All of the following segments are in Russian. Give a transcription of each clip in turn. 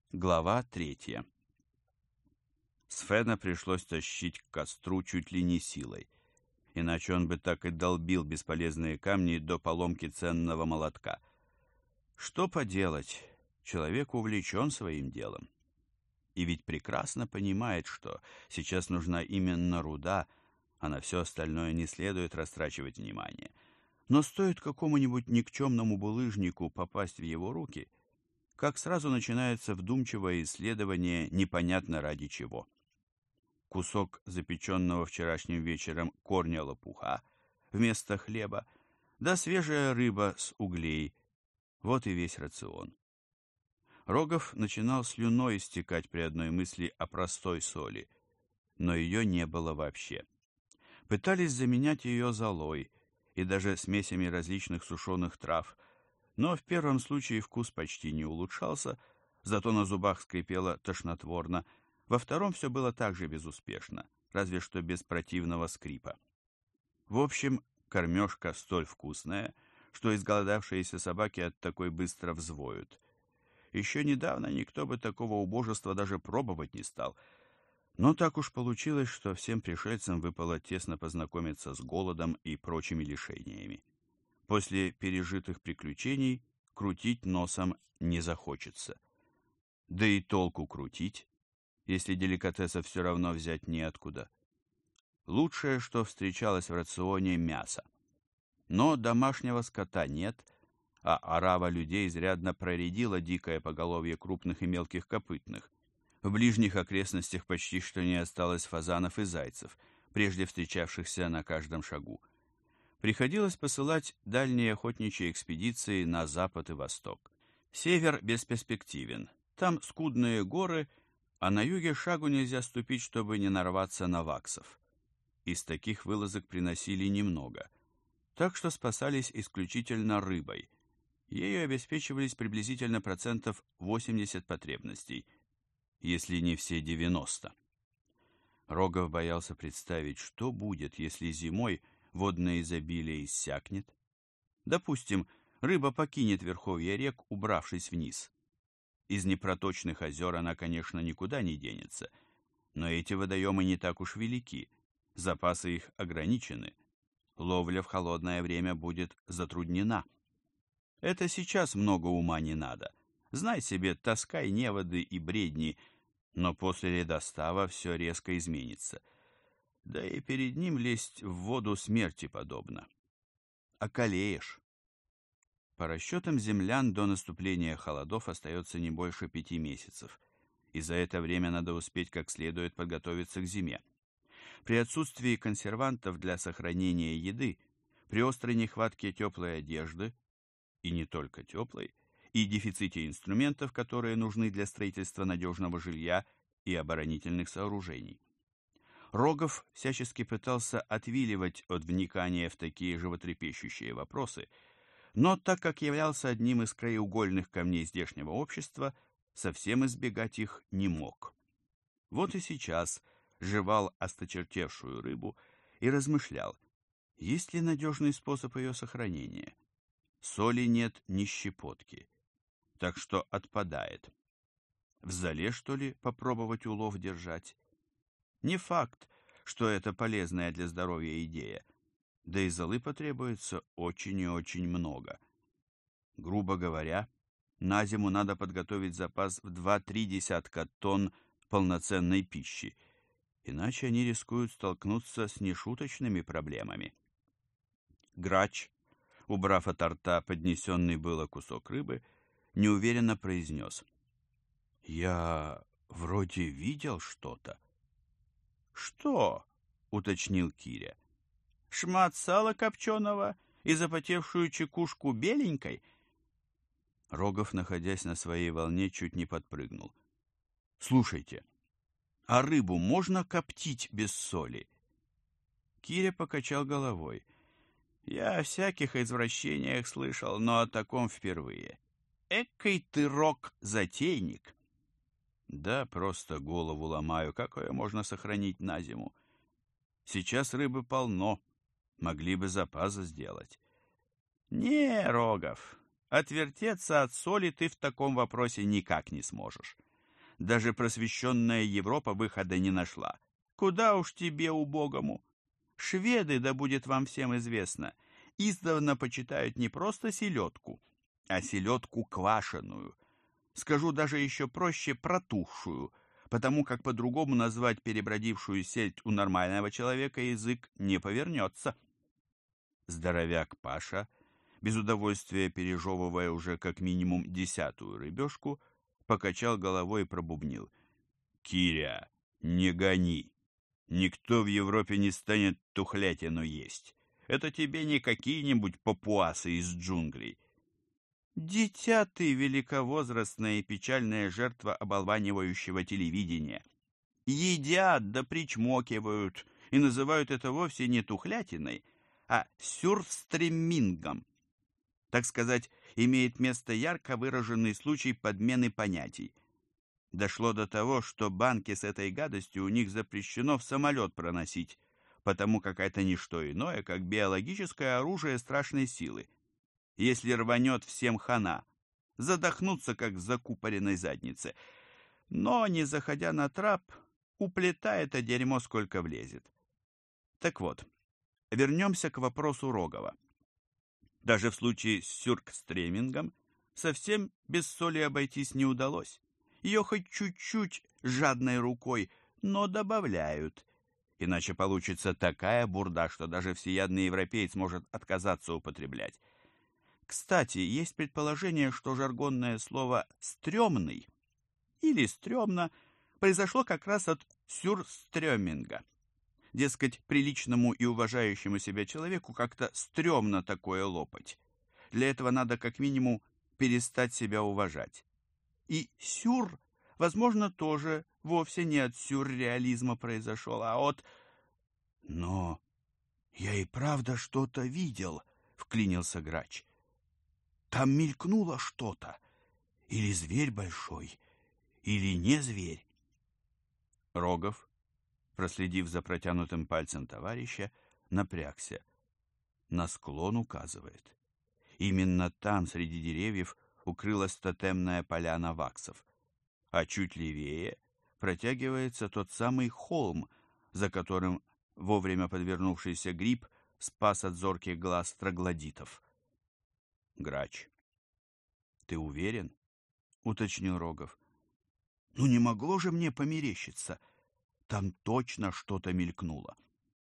Глава 3. Свена пришлось тащить к костру чуть ли не силой, иначе он бы так и долбил бесполезные камни до поломки ценного молотка. Что поделать, человек увлечен своим делом. И ведь прекрасно понимает, что сейчас нужна именно руда, а на все остальное не следует растрачивать внимание. Но стоит какому-нибудь никчемному булыжнику попасть в его руки, как сразу начинается вдумчивое исследование непонятно ради чего. Кусок запеченного вчерашним вечером корня лопуха вместо хлеба, да свежая рыба с углей — вот и весь рацион. Рогов начинал слюной истекать при одной мысли о простой соли, но ее не было вообще. Пытались заменять ее золой и даже смесями различных сушеных трав, но в первом случае вкус почти не улучшался, зато на зубах скрипело тошнотворно, во втором все было так же безуспешно, разве что без противного скрипа. В общем, кормежка столь вкусная, что изголодавшиеся собаки от такой быстро взвоют. Еще недавно никто бы такого убожества даже пробовать не стал, но так уж получилось, что всем пришельцам выпало тесно познакомиться с голодом и прочими лишениями. После пережитых приключений крутить носом не захочется. Да и толку крутить, если деликатесов все равно взять неоткуда. Лучшее, что встречалось в рационе, мясо. Но домашнего скота нет, а орава людей изрядно проредила дикое поголовье крупных и мелких копытных. В ближних окрестностях почти что не осталось фазанов и зайцев, прежде встречавшихся на каждом шагу. Приходилось посылать дальние охотничьи экспедиции на запад и восток. Север бесперспективен, там скудные горы, а на юге шагу нельзя ступить, чтобы не нарваться на ваксов. Из таких вылазок приносили немного, так что спасались исключительно рыбой. Ею обеспечивались приблизительно 80% потребностей, если не все 90%. Рогов боялся представить, что будет, если зимой водное изобилие иссякнет. Допустим, рыба покинет верховья рек, убравшись вниз. Из непроточных озер она, конечно, никуда не денется, но эти водоемы не так уж велики, запасы их ограничены. Ловля в холодное время будет затруднена. Это сейчас много ума не надо. Знай себе, таскай неводы и бредни, но после ледостава все резко изменится. Да и перед ним лезть в воду смерти подобно. Околеешь. По расчетам землян, до наступления холодов остается не больше 5 месяцев, и за это время надо успеть как следует подготовиться к зиме. При отсутствии консервантов для сохранения еды, при острой нехватке теплой одежды, и не только теплой, и дефиците инструментов, которые нужны для строительства надежного жилья и оборонительных сооружений. Рогов всячески пытался отвиливать от вникания в такие животрепещущие вопросы, но так как являлся одним из краеугольных камней здешнего общества, совсем избегать их не мог. Вот и сейчас жевал осточертевшую рыбу и размышлял, есть ли надежный способ ее сохранения. Соли нет ни щепотки, так что отпадает. В зале, что ли, попробовать улов держать? Не факт, что это полезная для здоровья идея, да и золы потребуется очень и очень много. Грубо говоря, на зиму надо подготовить запас в 2-3 десятка тонн полноценной пищи, иначе они рискуют столкнуться с нешуточными проблемами. Грач, убрав от рта поднесенный было кусок рыбы, неуверенно произнес: «Я вроде видел что-то». «Что?» — уточнил Киря. «Шмат сала копченого и запотевшую чекушку беленькой?» Рогов, находясь на своей волне, чуть не подпрыгнул. «Слушайте, а рыбу можно коптить без соли?» Киря покачал головой. «Я о всяких извращениях слышал, но о таком впервые. Эккой ты, Рок, затейник!» «Да, просто голову ломаю, как ее можно сохранить на зиму? Сейчас рыбы полно, могли бы запас сделать». «Не, Рогов, отвертеться от соли ты в таком вопросе никак не сможешь. Даже просвещенная Европа выхода не нашла. Куда уж тебе, убогому? Шведы, да будет вам всем известно, издавна почитают не просто селедку, а селедку квашеную. Скажу даже еще проще, протухшую, потому как по-другому назвать перебродившую сельдь у нормального человека язык не повернется. Здоровяк Паша, без удовольствия пережевывая уже как минимум 10-ю рыбешку, покачал головой и пробубнил: «Киря, не гони! Никто в Европе не станет тухлятину есть. Это тебе не какие-нибудь папуасы из джунглей». «Дитя ты, великовозрастная и печальная жертва оболванивающего телевидения. Едят да причмокивают и называют это вовсе не тухлятиной, а сюрстремингом. Так сказать, имеет место ярко выраженный случай подмены понятий. Дошло до того, что банки с этой гадостью у них запрещено в самолет проносить, потому как это не что иное, как биологическое оружие страшной силы. Если рванет, всем хана, задохнуться, как в закупоренной заднице. Но, не заходя на трап, уплетай это дерьмо сколько влезет. Так вот, вернемся к вопросу Рогова. Даже в случае с сюркстремингом совсем без соли обойтись не удалось. Ее хоть чуть-чуть жадной рукой, но добавляют. Иначе получится такая бурда, что даже всеядный европеец может отказаться употреблять. Кстати, есть предположение, что жаргонное слово «стрёмный» или «стрёмно» произошло как раз от сюрстрёминга. Дескать, приличному и уважающему себя человеку как-то стрёмно такое лопать. Для этого надо как минимум перестать себя уважать. И сюр, возможно, тоже вовсе не от сюрреализма произошел, а от... «Но я и правда что-то видел», — вклинился Грач. «Там мелькнуло что-то. Или зверь большой, или не зверь». Рогов, проследив за протянутым пальцем товарища, напрягся. На склон указывает. Именно там, среди деревьев, укрылась тотемная поляна ваксов, а чуть левее протягивается тот самый холм, за которым вовремя подвернувшийся гриб спас от зорких глаз троглодитов. «Грач, ты уверен?» — уточнил Рогов. «Ну не могло же мне померещиться. Там точно что-то мелькнуло».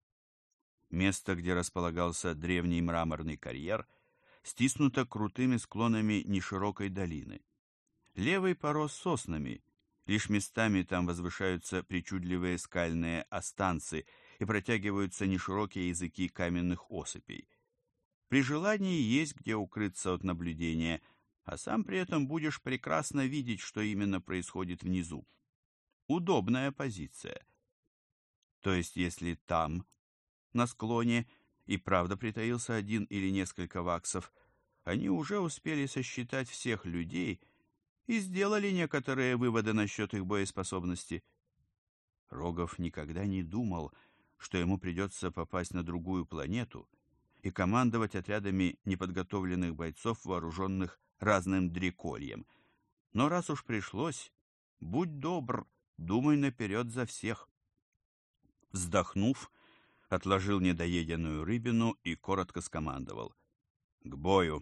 Место, где располагался древний мраморный карьер, стиснуто крутыми склонами неширокой долины. Левый порос соснами, лишь местами там возвышаются причудливые скальные останцы и протягиваются неширокие языки каменных осыпей. При желании есть где укрыться от наблюдения, а сам при этом будешь прекрасно видеть, что именно происходит внизу. Удобная позиция. То есть, если там, на склоне, и правда притаился один или несколько ваксов, они уже успели сосчитать всех людей и сделали некоторые выводы насчет их боеспособности. Рогов никогда не думал, что ему придется попасть на другую планету и командовать отрядами неподготовленных бойцов, вооруженных разным дрекольем. Но раз уж пришлось, будь добр, думай наперед за всех. Вздохнув, отложил недоеденную рыбину и коротко скомандовал: «К бою!»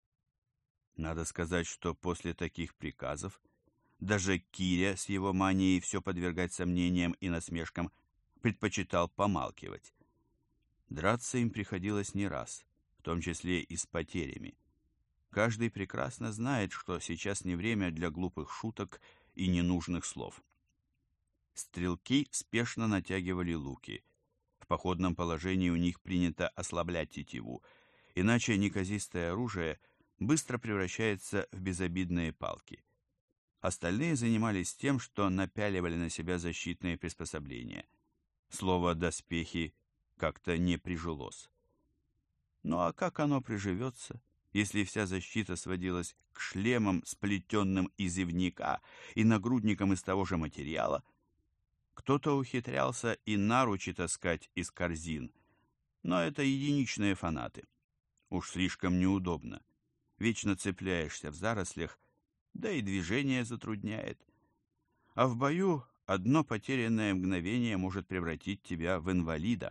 Надо сказать, что после таких приказов даже Киря с его манией все подвергать сомнениям и насмешкам предпочитал помалкивать. Драться им приходилось не раз, в том числе и с потерями. Каждый прекрасно знает, что сейчас не время для глупых шуток и ненужных слов. Стрелки спешно натягивали луки. В походном положении у них принято ослаблять тетиву, иначе неказистое оружие быстро превращается в безобидные палки. Остальные занимались тем, что напяливали на себя защитные приспособления. Слово «доспехи» как-то не прижилось. Ну а как оно приживется, если вся защита сводилась к шлемам, сплетенным из ивника, и нагрудникам из того же материала? Кто-то ухитрялся и наручи таскать из корзин, но это единичные фанаты. Уж слишком неудобно. Вечно цепляешься в зарослях, да и движение затрудняет. а в бою одно потерянное мгновение может превратить тебя в инвалида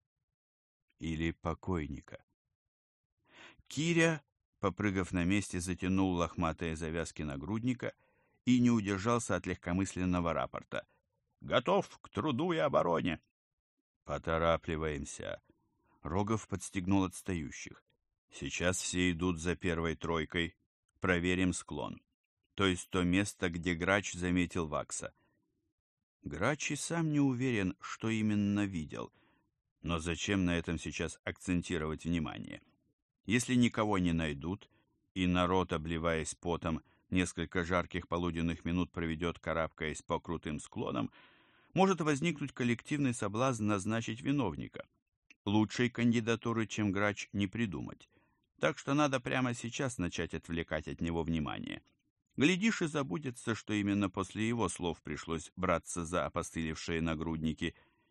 или покойника. Киря, попрыгав на месте, затянул лохматые завязки нагрудника и не удержался от легкомысленного рапорта. «Готов к труду и обороне!» «Поторапливаемся!» Рогов подстегнул отстающих. «Сейчас все идут за первой тройкой. Проверим склон. То есть то место, где Грач заметил Вакса». Грач и сам не уверен, что именно видел. Но зачем на этом сейчас акцентировать внимание? Если никого не найдут, и народ, обливаясь потом, несколько жарких полуденных минут проведет, карабкаясь по крутым склонам, может возникнуть коллективный соблазн назначить виновника. Лучшей кандидатуры, чем Грач, не придумать. Так что надо прямо сейчас начать отвлекать от него внимание. Глядишь, и забудется, что именно после его слов пришлось браться за опостылевшие нагрудники,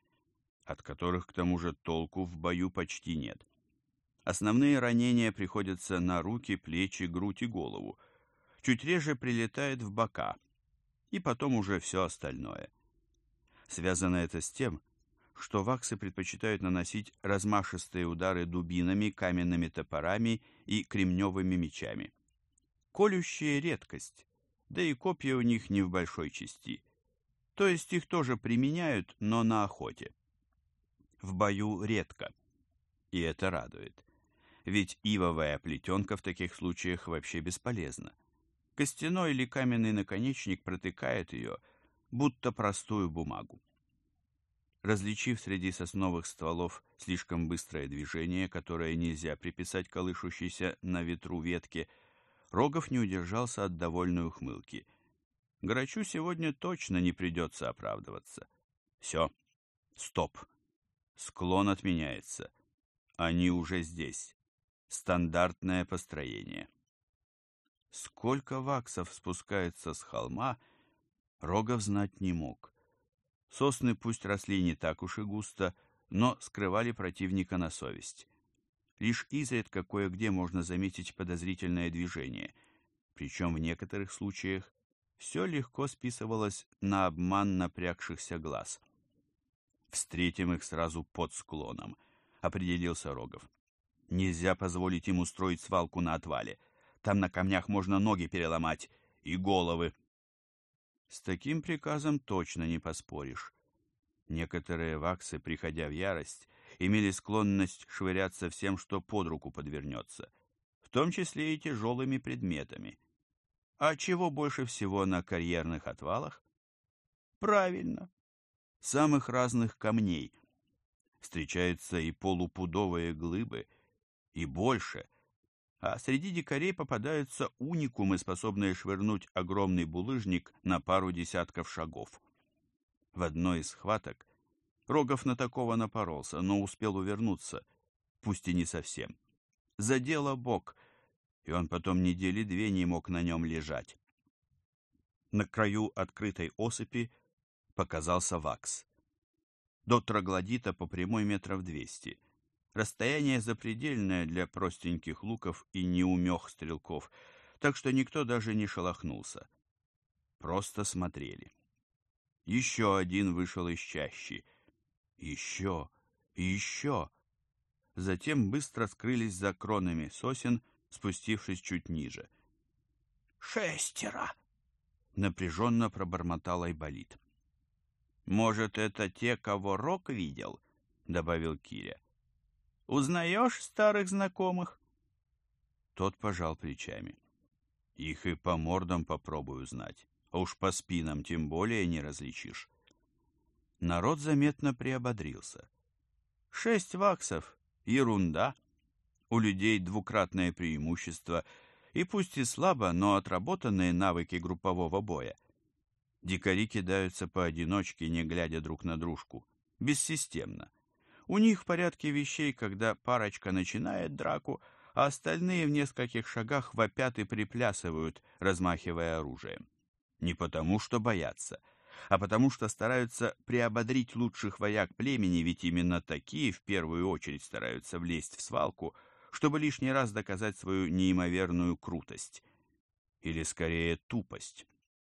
от которых, к тому же, толку в бою почти нет. Основные ранения приходятся на руки, плечи, грудь и голову. Чуть реже прилетает в бока, и потом уже все остальное. Связано это с тем, что ваксы предпочитают наносить размашистые удары дубинами, каменными топорами и кремневыми мечами. Колющие — редкость, да и копья у них не в большой части. То есть их тоже применяют, но на охоте. В бою редко, и это радует. Ведь ивовая плетенка в таких случаях вообще бесполезна. Костяной или каменный наконечник протыкает ее, будто простую бумагу. Различив среди сосновых стволов слишком быстрое движение, которое нельзя приписать колышущейся на ветру ветке, Рогов не удержался от довольной ухмылки. Грачу сегодня точно не придется оправдываться. Все, стоп. Склон отменяется. Они уже здесь. Стандартное построение. Сколько ваксов спускается с холма, Рогов знать не мог. Сосны пусть росли не так уж и густо, но скрывали противника на совесть. Лишь изредка кое-где можно заметить подозрительное движение, причем в некоторых случаях все легко списывалось на обман напрягшихся глаз. «Встретим их сразу под склоном», — определился Рогов. «Нельзя позволить им устроить свалку на отвале. Там на камнях можно ноги переломать и головы». С таким приказом точно не поспоришь. Некоторые ваксы, приходя в ярость, имели склонность швыряться всем, что под руку подвернется, в том числе и тяжелыми предметами. А чего больше всего на карьерных отвалах? Правильно, самых разных камней. Встречаются и полупудовые глыбы, и больше, а среди дикарей попадаются уникумы, способные швырнуть огромный булыжник на пару десятков шагов. В одной из схваток Рогов на такого напоролся, но успел увернуться, пусть и не совсем. Задело бок, и он потом недели две не мог на нем лежать. На краю открытой осыпи показался вакс. До троглодита по прямой 200 метров. Расстояние запредельное для простеньких луков и неумех стрелков, так что никто даже не шелохнулся. Просто смотрели. Еще один вышел из чащи. Еще и еще. Затем быстро скрылись за кронами сосен, спустившись чуть ниже. «6!» — напряженно пробормотал Айболит. «Может, это те, кого Рок видел?» — добавил Киря. «Узнаешь старых знакомых?» Тот пожал плечами. «Их и по мордам попробую узнать, а уж по спинам тем более не различишь». Народ заметно приободрился. 6 ваксов — ерунда. У людей двукратное преимущество, и пусть и слабо, но отработанные навыки группового боя. Дикари кидаются поодиночке, не глядя друг на дружку, бессистемно. У них в порядке вещей, когда парочка начинает драку, а остальные в нескольких шагах вопят и приплясывают, размахивая оружием. Не потому, что боятся, а потому, что стараются приободрить лучших вояк племени, ведь именно такие в первую очередь стараются влезть в свалку, чтобы лишний раз доказать свою неимоверную крутость. Или, скорее, тупость.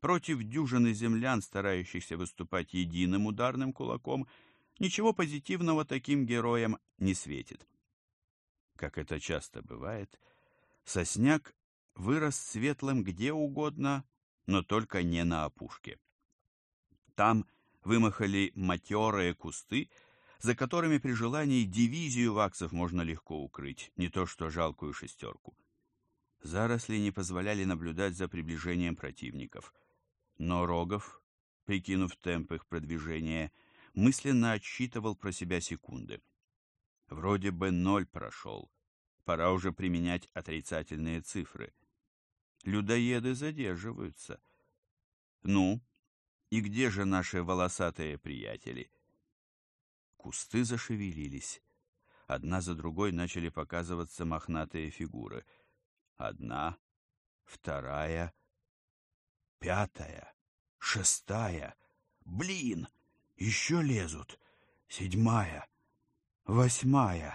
против дюжины землян, старающихся выступать единым ударным кулаком, ничего позитивного таким героям не светит. Как это часто бывает, сосняк вырос светлым где угодно, но только не на опушке. Там вымахали матерые кусты, за которыми при желании дивизию ваксов можно легко укрыть, не то что жалкую шестерку. Заросли не позволяли наблюдать за приближением противников, но Рогов, прикинув темп их продвижения, мысленно отсчитывал про себя секунды. Вроде бы 0 прошел, пора уже применять отрицательные цифры. Людоеды задерживаются. Ну, и где же наши волосатые приятели? Кусты зашевелились. Одна за другой начали показываться мохнатые фигуры. Одна, вторая, пятая, шестая. Блин, еще лезут. 7, 8,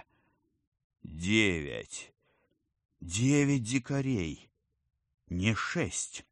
9. 9 дикарей, не 6.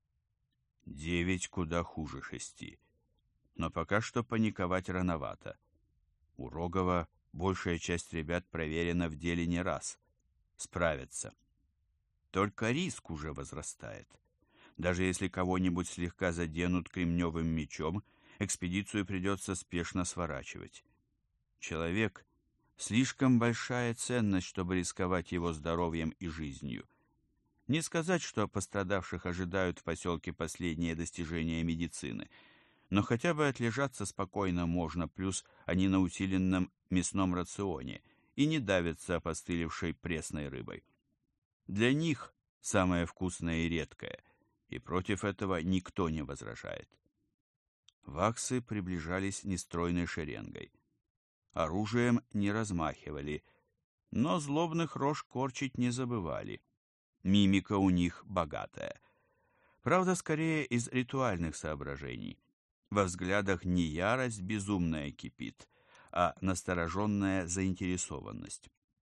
9 куда хуже 6. Но пока что паниковать рановато. У Рогова большая часть ребят проверена в деле не раз. Справятся. Только риск уже возрастает. Даже если кого-нибудь слегка заденут кремневым мечом, экспедицию придется спешно сворачивать. Человек — слишком большая ценность, чтобы рисковать его здоровьем и жизнью. Не сказать, что пострадавших ожидают в поселке последние достижения медицины, но хотя бы отлежаться спокойно можно, плюс они на усиленном мясном рационе и не давятся опостылевшей пресной рыбой. Для них самое вкусное и редкое, и против этого никто не возражает. Ваксы приближались нестройной шеренгой. Оружием не размахивали, но злобных рож корчить не забывали. Мимика у них богатая. Правда, скорее из ритуальных соображений. Во взглядах не ярость безумная кипит, а настороженная заинтересованность.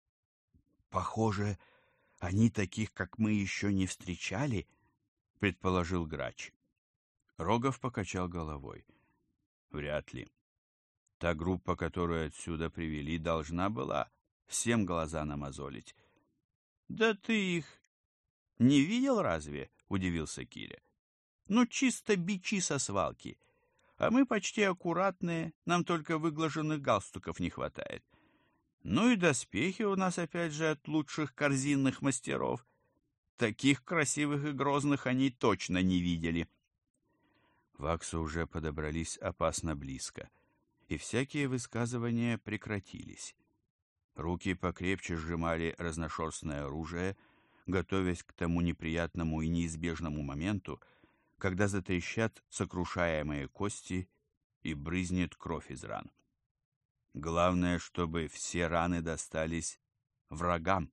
«Похоже, они таких, как мы, еще не встречали», — предположил Грач. Рогов покачал головой. «Вряд ли. Та группа, которую отсюда привели, должна была всем глаза намазолить». «Да ты их не видел разве?» — удивился Киря. «Ну, чисто бичи со свалки. А мы почти аккуратные, нам только выглаженных галстуков не хватает. Ну и доспехи у нас опять же от лучших корзинных мастеров. Таких красивых и грозных они точно не видели». Ваксы уже подобрались опасно близко, и всякие высказывания прекратились. Руки покрепче сжимали разношерстное оружие, готовясь к тому неприятному и неизбежному моменту, когда затрещат сокрушаемые кости и брызнет кровь из ран. Главное, чтобы все раны достались врагам.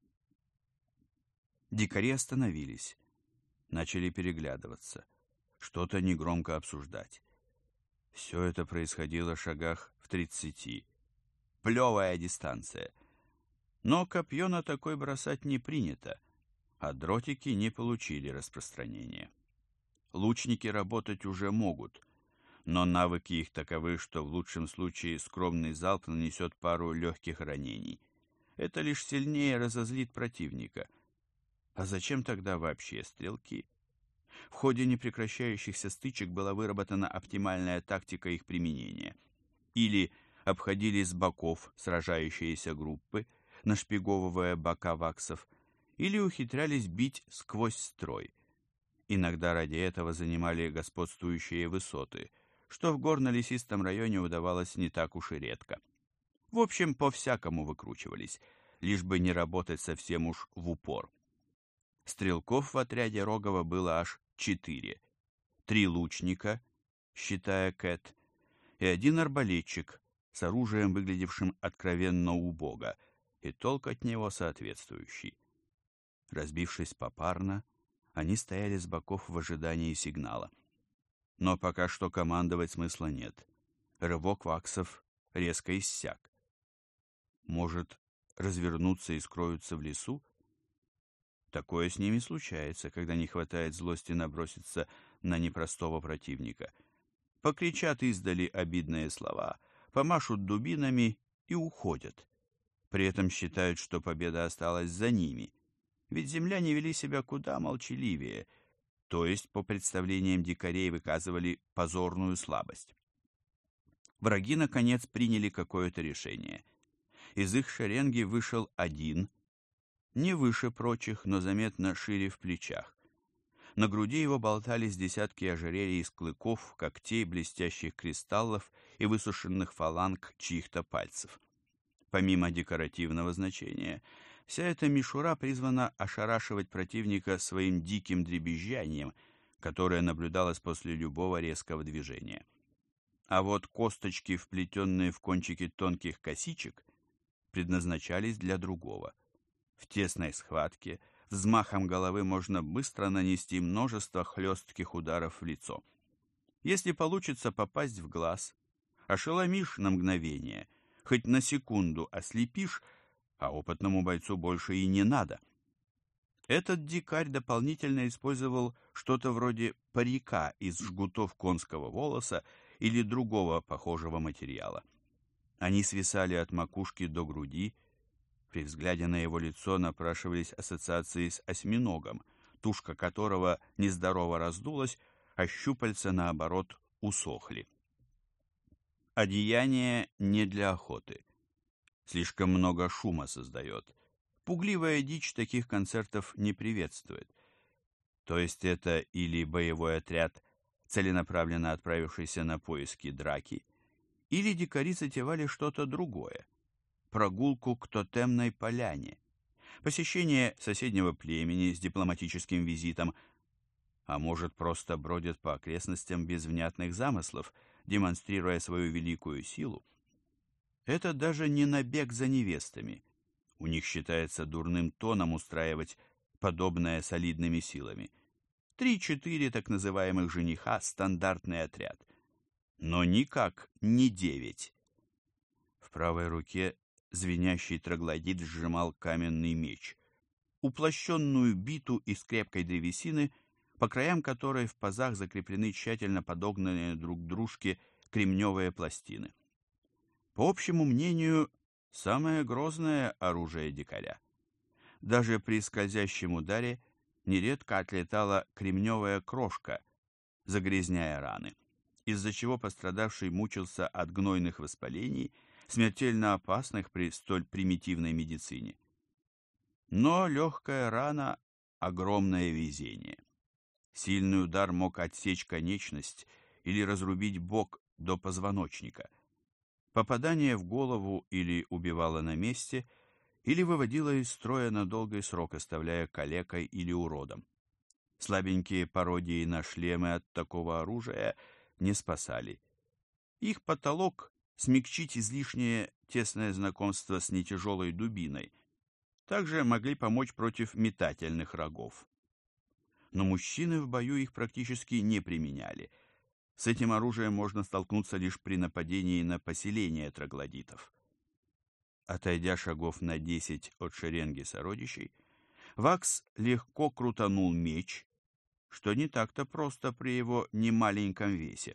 Дикари остановились, начали переглядываться, что-то негромко обсуждать. Все это происходило в шагах в 30. Плевая дистанция. Но копье на такой бросать не принято, а дротики не получили распространения. Лучники работать уже могут, но навыки их таковы, что в лучшем случае скромный залп нанесет пару легких ранений. Это лишь сильнее разозлит противника. А зачем тогда вообще стрелки? В ходе непрекращающихся стычек была выработана оптимальная тактика их применения. Или обходили с боков сражающиеся группы, нашпиговывая бока ваксов, или ухитрялись бить сквозь строй. Иногда ради этого занимали господствующие высоты, что в горно-лесистом районе удавалось не так уж и редко. В общем, по-всякому выкручивались, лишь бы не работать совсем уж в упор. Стрелков в отряде Рогова было аж 4. 3 лучника, считая Кэт, и 1 арбалетчик с оружием, выглядевшим откровенно убого, и толк от него соответствующий. Разбившись попарно, они стояли с боков в ожидании сигнала. Но пока что командовать смысла нет. Рывок ваксов резко иссяк. Может, развернуться и скроются в лесу? Такое с ними случается, когда не хватает злости наброситься на непростого противника. Покричат издали обидные слова, помашут дубинами и уходят. При этом считают, что победа осталась за ними, ведь земляне вели себя куда молчаливее, то есть, по представлениям дикарей, выказывали позорную слабость. Враги, наконец, приняли какое-то решение. Из их шеренги вышел один, не выше прочих, но заметно шире в плечах. На груди его болтались десятки ожерелий из клыков, когтей, блестящих кристаллов и высушенных фаланг чьих-то пальцев. Помимо декоративного значения, вся эта мишура призвана ошарашивать противника своим диким дребезжанием, которое наблюдалось после любого резкого движения. А вот косточки, вплетенные в кончики тонких косичек, предназначались для другого. В тесной схватке взмахом головы можно быстро нанести множество хлестких ударов в лицо. Если получится попасть в глаз, ошеломишь на мгновение, хоть на секунду ослепишь, а опытному бойцу больше и не надо. Этот дикарь дополнительно использовал что-то вроде парика из жгутов конского волоса или другого похожего материала. Они свисали от макушки до груди. При взгляде на его лицо напрашивались ассоциации с осьминогом, тушка которого нездорово раздулась, а щупальца, наоборот, усохли. Одеяние не для охоты. Слишком много шума создает. Пугливая дичь таких концертов не приветствует. То есть это или боевой отряд, целенаправленно отправившийся на поиски драки, или дикари затевали что-то другое. Прогулку к тотемной поляне, посещение соседнего племени с дипломатическим визитом, а может, просто бродят по окрестностям без внятных замыслов, демонстрируя свою великую силу. Это даже не набег за невестами. У них считается дурным тоном устраивать подобное солидными силами. 3-4 так называемых жениха – стандартный отряд. Но никак не 9. В правой руке звенящий троглодит сжимал каменный меч, уплощенную биту из крепкой древесины, по краям которой в пазах закреплены тщательно подогнанные друг к дружке кремневые пластины. По общему мнению, самое грозное оружие дикаря. Даже при скользящем ударе нередко отлетала кремневая крошка, загрязняя раны, из-за чего пострадавший мучился от гнойных воспалений, смертельно опасных при столь примитивной медицине. Но легкая рана – огромное везение. Сильный удар мог отсечь конечность или разрубить бок до позвоночника. Попадание в голову или убивало на месте, или выводило из строя на долгий срок, оставляя калекой или уродом. Слабенькие пародии на шлемы от такого оружия не спасали. Их потолок – смягчить излишнее тесное знакомство с нетяжелой дубиной. Также могли помочь против метательных рогов. Но мужчины в бою их практически не применяли. С этим оружием можно столкнуться лишь при нападении на поселение троглодитов. Отойдя шагов на 10 от шеренги сородичей, Вакс легко крутанул меч, что не так-то просто при его немаленьком весе.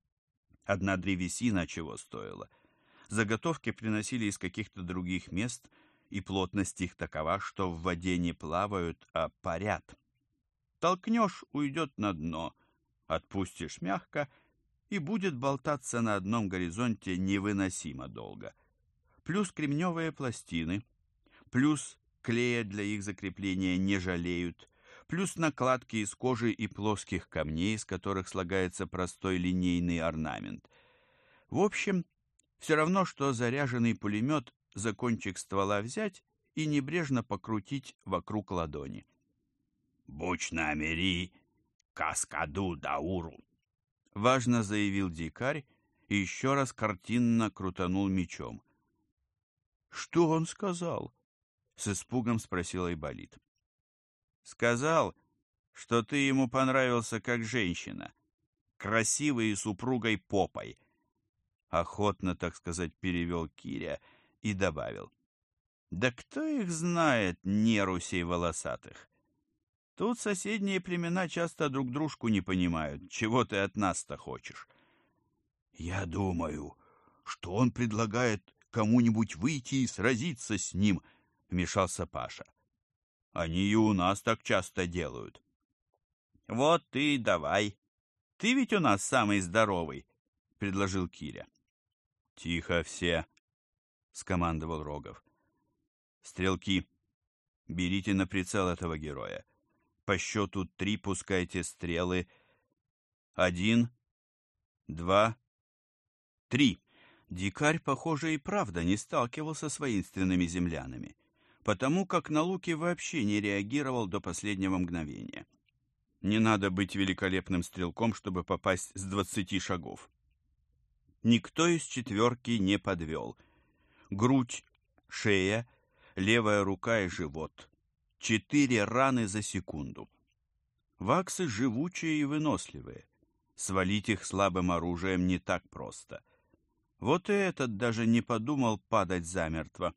Одна древесина чего стоила. Заготовки приносили из каких-то других мест, и плотность их такова, что в воде не плавают, а парят. Толкнешь — уйдет на дно, отпустишь мягко, и будет болтаться на одном горизонте невыносимо долго. Плюс кремневые пластины, плюс клея для их закрепления не жалеют, плюс накладки из кожи и плоских камней, из которых слагается простой линейный орнамент. В общем, все равно, что заряженный пулемет за кончик ствола взять и небрежно покрутить вокруг ладони. «Буч намери каскаду дауру», — важно заявил дикарь и еще раз картинно крутанул мечом. «Что он сказал?» — с испугом спросил Айболит. «Сказал, что ты ему понравился как женщина, красивой и супругой попой», — охотно, так сказать, перевел Киря и добавил. «Да кто их знает, нерусей волосатых? Тут соседние племена часто друг дружку не понимают. Чего ты от нас-то хочешь? Я думаю, что он предлагает кому-нибудь выйти и сразиться с ним, вмешался Паша. Они и у нас так часто делают. Вот ты и давай. Ты ведь у нас самый здоровый, предложил Киря. Тихо все, скомандовал Рогов. Стрелки, берите на прицел этого героя. По счету 3 пускайте стрелы. 1, 2, 3. Дикарь, похоже, и правда не сталкивался с воинственными землянами, потому как на луки вообще не реагировал до последнего мгновения. Не надо быть великолепным стрелком, чтобы попасть с 20 шагов. Никто из четверки не подвел. Грудь, шея, левая рука и живот. 4 раны за секунду. Ваксы живучие и выносливые. Свалить их слабым оружием не так просто. Вот и этот даже не подумал падать замертво.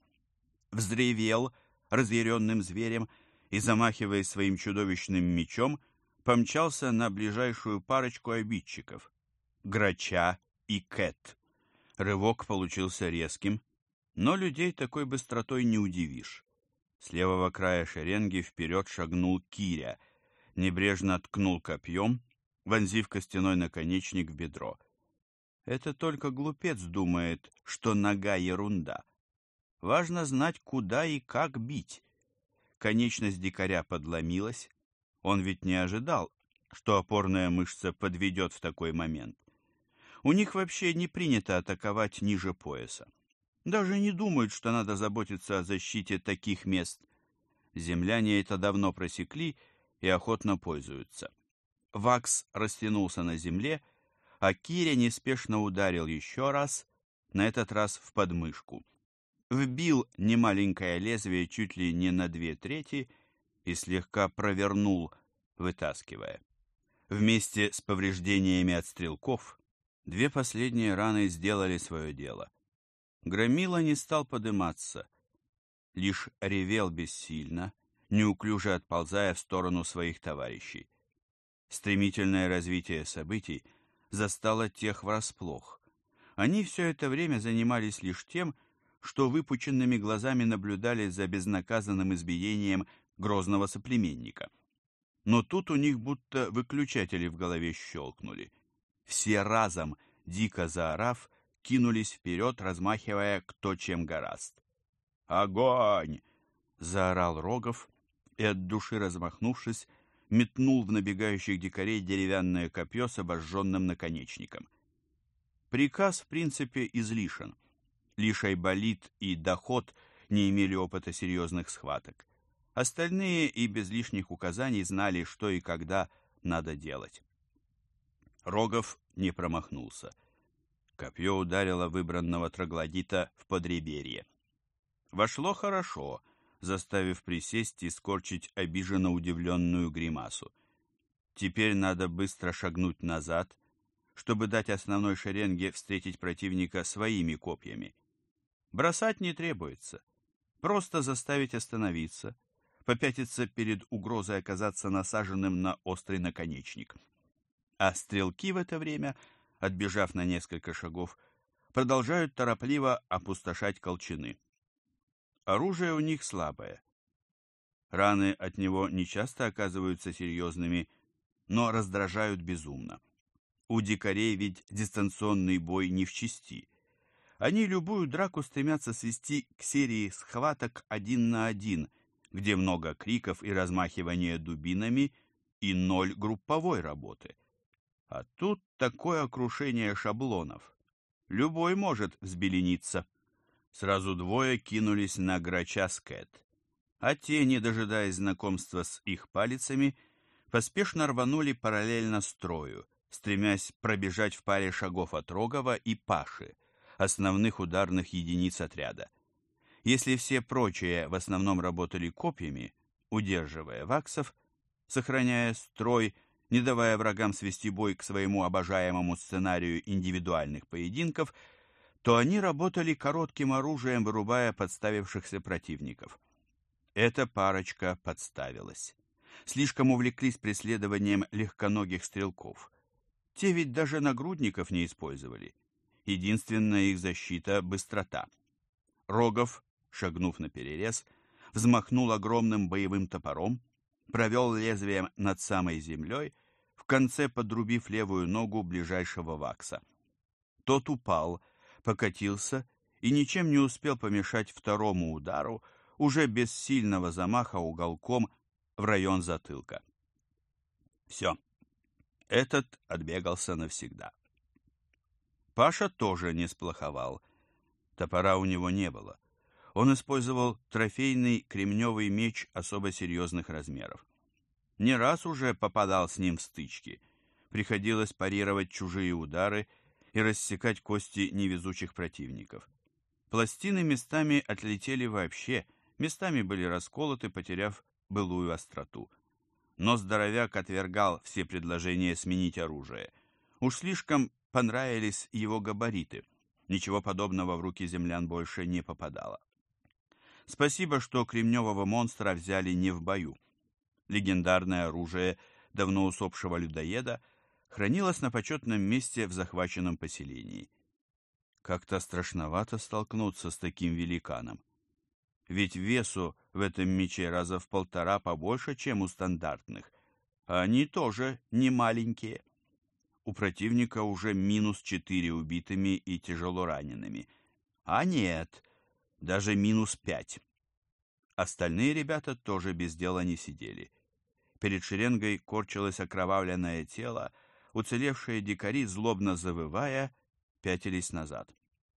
Взревел разъяренным зверем и, замахиваясь своим чудовищным мечом, помчался на ближайшую парочку обидчиков — Грача и Кэт. Рывок получился резким, но людей такой быстротой не удивишь. С левого края шеренги вперед шагнул Киря, небрежно ткнул копьем, вонзив костяной наконечник в бедро. Это только глупец думает, что нога ерунда. Важно знать, куда и как бить. Конечность дикаря подломилась. Он ведь не ожидал, что опорная мышца подведет в такой момент. У них вообще не принято атаковать ниже пояса. Даже не думают, что надо заботиться о защите таких мест. Земляне это давно просекли и охотно пользуются. Вакс растянулся на земле, а Киря неспешно ударил еще раз, на этот раз в подмышку. Вбил немаленькое лезвие чуть ли не на 2/3 и слегка провернул, вытаскивая. Вместе с повреждениями от стрелков 2 последние раны сделали свое дело. Громила не стал подыматься, лишь ревел бессильно, неуклюже отползая в сторону своих товарищей. Стремительное развитие событий застало тех врасплох. Они все это время занимались лишь тем, что выпученными глазами наблюдали за безнаказанным избиением грозного соплеменника. Но тут у них будто выключатели в голове щелкнули. Все разом, дико заорав, кинулись вперед, размахивая кто чем горазд. «Огонь!» — заорал Рогов и, от души размахнувшись, метнул в набегающих дикарей деревянное копье с обожженным наконечником. Приказ, в принципе, излишен. Лишь Айболит и Доход не имели опыта серьезных схваток. Остальные и без лишних указаний знали, что и когда надо делать. Рогов не промахнулся. Копье ударило выбранного троглодита в подреберье. Вошло хорошо, заставив присесть и скорчить обиженно удивленную гримасу. Теперь надо быстро шагнуть назад, чтобы дать основной шеренге встретить противника своими копьями. Бросать не требуется. Просто заставить остановиться, попятиться перед угрозой оказаться насаженным на острый наконечник. А стрелки в это время, отбежав на несколько шагов, продолжают торопливо опустошать колчаны. Оружие у них слабое. Раны от него нечасто оказываются серьезными, но раздражают безумно. У дикарей ведь дистанционный бой не в чести. Они любую драку стремятся свести к серии схваток 1 на 1, где много криков и размахивания дубинами и 0 групповой работы. А тут такое крушение шаблонов. Любой может взбелениться. Сразу 2 кинулись на Грача с Кэт, а те, не дожидаясь знакомства с их палицами, поспешно рванули параллельно строю, стремясь пробежать в паре шагов от Рогова и Паши, основных ударных единиц отряда. Если все прочие в основном работали копьями, удерживая ваксов, сохраняя строй, не давая врагам свести бой к своему обожаемому сценарию индивидуальных поединков, то они работали коротким оружием, вырубая подставившихся противников. Эта парочка подставилась. Слишком увлеклись преследованием легконогих стрелков. Те ведь даже нагрудников не использовали. Единственная их защита — быстрота. Рогов, шагнув наперерез, взмахнул огромным боевым топором, провел лезвием над самой землей, в конце подрубив левую ногу ближайшего вакса. Тот упал, покатился и ничем не успел помешать второму удару, уже без сильного замаха уголком в район затылка. Все, этот отбегался навсегда. Паша тоже не сплоховал. Топора у него не было. Он использовал трофейный кремневый меч особо серьезных размеров. Не раз уже попадал с ним в стычки. Приходилось парировать чужие удары и рассекать кости невезучих противников. Пластины местами отлетели вообще, местами были расколоты, потеряв былую остроту. Но здоровяк отвергал все предложения сменить оружие. Уж слишком понравились его габариты. Ничего подобного в руки землян больше не попадало. Спасибо, что кремневого монстра взяли не в бою. Легендарное оружие давно усопшего людоеда хранилось на почетном месте в захваченном поселении. Как-то страшновато столкнуться с таким великаном. Ведь весу в этом мече раза в 1,5 побольше, чем у стандартных, а они тоже не маленькие. У противника уже -4 убитыми и тяжело ранеными. А нет, даже -5. Остальные ребята тоже без дела не сидели. Перед шеренгой корчилось окровавленное тело, уцелевшие дикари, злобно завывая, пятились назад.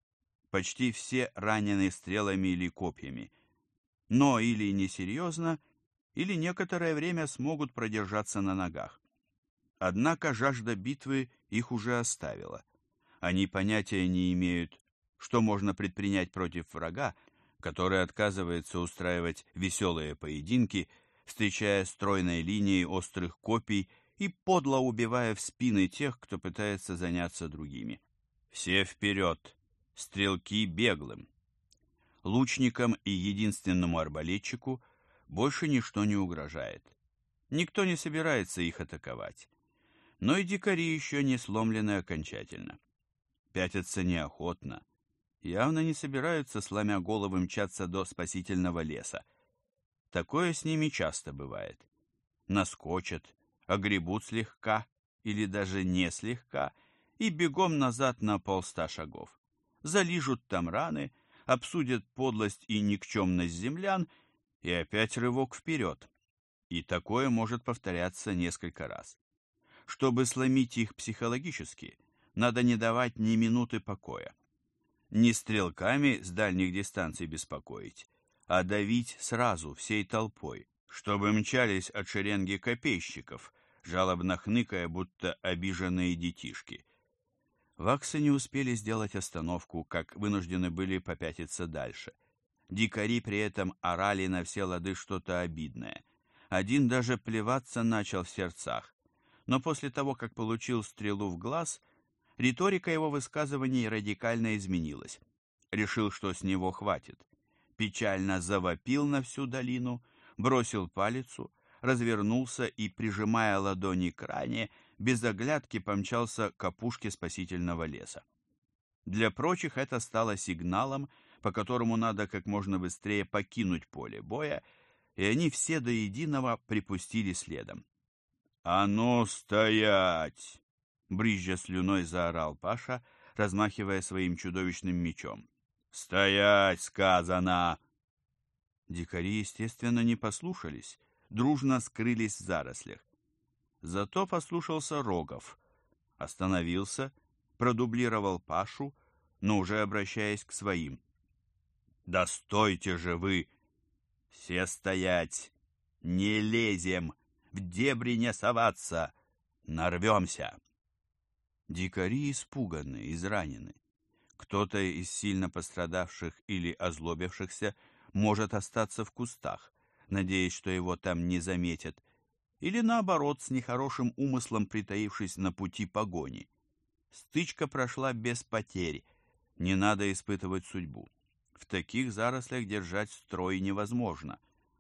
Почти все ранены стрелами или копьями, но или несерьезно, или некоторое время смогут продержаться на ногах. Однако жажда битвы их уже оставила. Они понятия не имеют, что можно предпринять против врага, который отказывается устраивать веселые поединки, встречая стройной линией острых копий и подло убивая в спины тех, кто пытается заняться другими. Все вперед! Стрелки беглым! Лучникам и единственному арбалетчику больше ничто не угрожает. Никто не собирается их атаковать. Но и дикари еще не сломлены окончательно. Пятятся неохотно. Явно не собираются, сломя головы, мчаться до спасительного леса. Такое с ними часто бывает. Наскочат, огребут слегка или даже не слегка и бегом назад на 100 шагов. Залижут там раны, обсудят подлость и никчемность землян и опять рывок вперед. И такое может повторяться несколько раз. Чтобы сломить их психологически, надо не давать ни минуты покоя. Не стрелками с дальних дистанций беспокоить, а давить сразу, всей толпой, чтобы мчались от шеренги копейщиков, жалобно хныкая, будто обиженные детишки. Ваксы не успели сделать остановку, как вынуждены были попятиться дальше. Дикари при этом орали на все лады что-то обидное. Один даже плеваться начал в сердцах. Но после того, как получил стрелу в глаз, риторика его высказываний радикально изменилась. Решил, что с него хватит. Печально завопил на всю долину, бросил палицу, развернулся и, прижимая ладони к ране, без оглядки помчался к опушке спасительного леса. Для прочих это стало сигналом, по которому надо как можно быстрее покинуть поле боя, и они все до единого припустили следом. «А ну, стоять!» — брызжа слюной заорал Паша, размахивая своим чудовищным мечом. «Стоять, сказано!» Дикари, естественно, не послушались, дружно скрылись в зарослях. Зато послушался Рогов, остановился, продублировал Пашу, но уже обращаясь к своим. «Да стойте же вы! Все стоять! Не лезем! В дебри не соваться! Нарвемся!» Дикари испуганы, изранены. Кто-то из сильно пострадавших или озлобившихся может остаться в кустах, надеясь, что его там не заметят, или наоборот, с нехорошим умыслом притаившись на пути погони. Стычка прошла без потерь, не надо испытывать судьбу. В таких зарослях держать строй невозможно.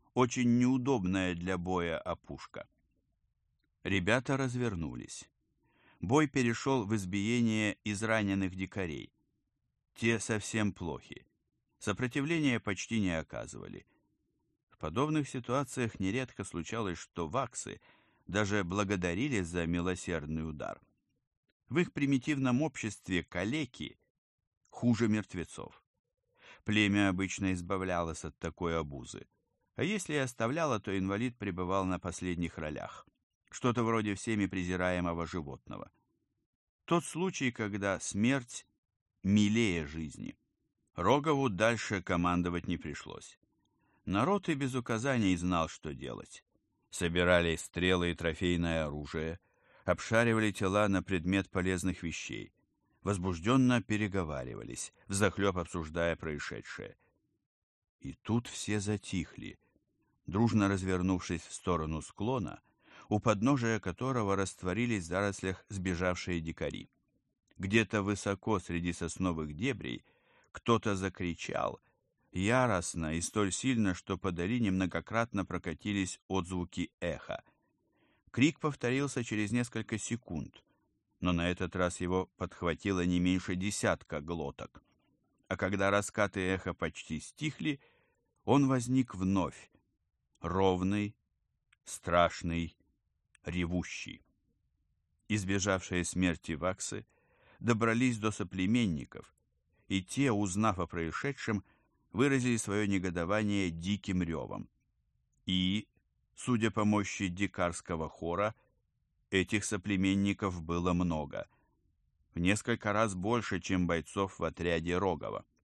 очень неудобная для боя опушка. Ребята развернулись. Бой перешел в избиение израненных дикарей. Те совсем плохи. Сопротивления почти не оказывали. В подобных ситуациях нередко случалось, что ваксы даже благодарили за милосердный удар. В их примитивном обществе калеки хуже мертвецов. Племя обычно избавлялось от такой обузы, а если и оставляло, то инвалид пребывал на последних ролях, что-то вроде всеми презираемого животного. Тот случай, когда смерть милее жизни. Рогову дальше командовать не пришлось. Народ и без указаний знал, что делать. Собирали стрелы и трофейное оружие, обшаривали тела на предмет полезных вещей, возбужденно переговаривались, взахлеб обсуждая происшедшее. И тут все затихли, дружно развернувшись в сторону склона, у подножия которого растворились в зарослях сбежавшие дикари. Где-то высоко среди сосновых дебрей кто-то закричал, яростно и столь сильно, что по долине многократно прокатились отзвуки эха. Крик повторился через несколько секунд, но на этот раз его подхватило не меньше десятка глоток. А когда раскаты эха почти стихли, он возник вновь, ровный, страшный, ревущий. Избежавшие смерти ваксы добрались до соплеменников, и те, узнав о происшедшем, выразили свое негодование диким ревом. И, судя по мощи дикарского хора, этих соплеменников было много, в несколько раз больше, чем бойцов в отряде Рогова.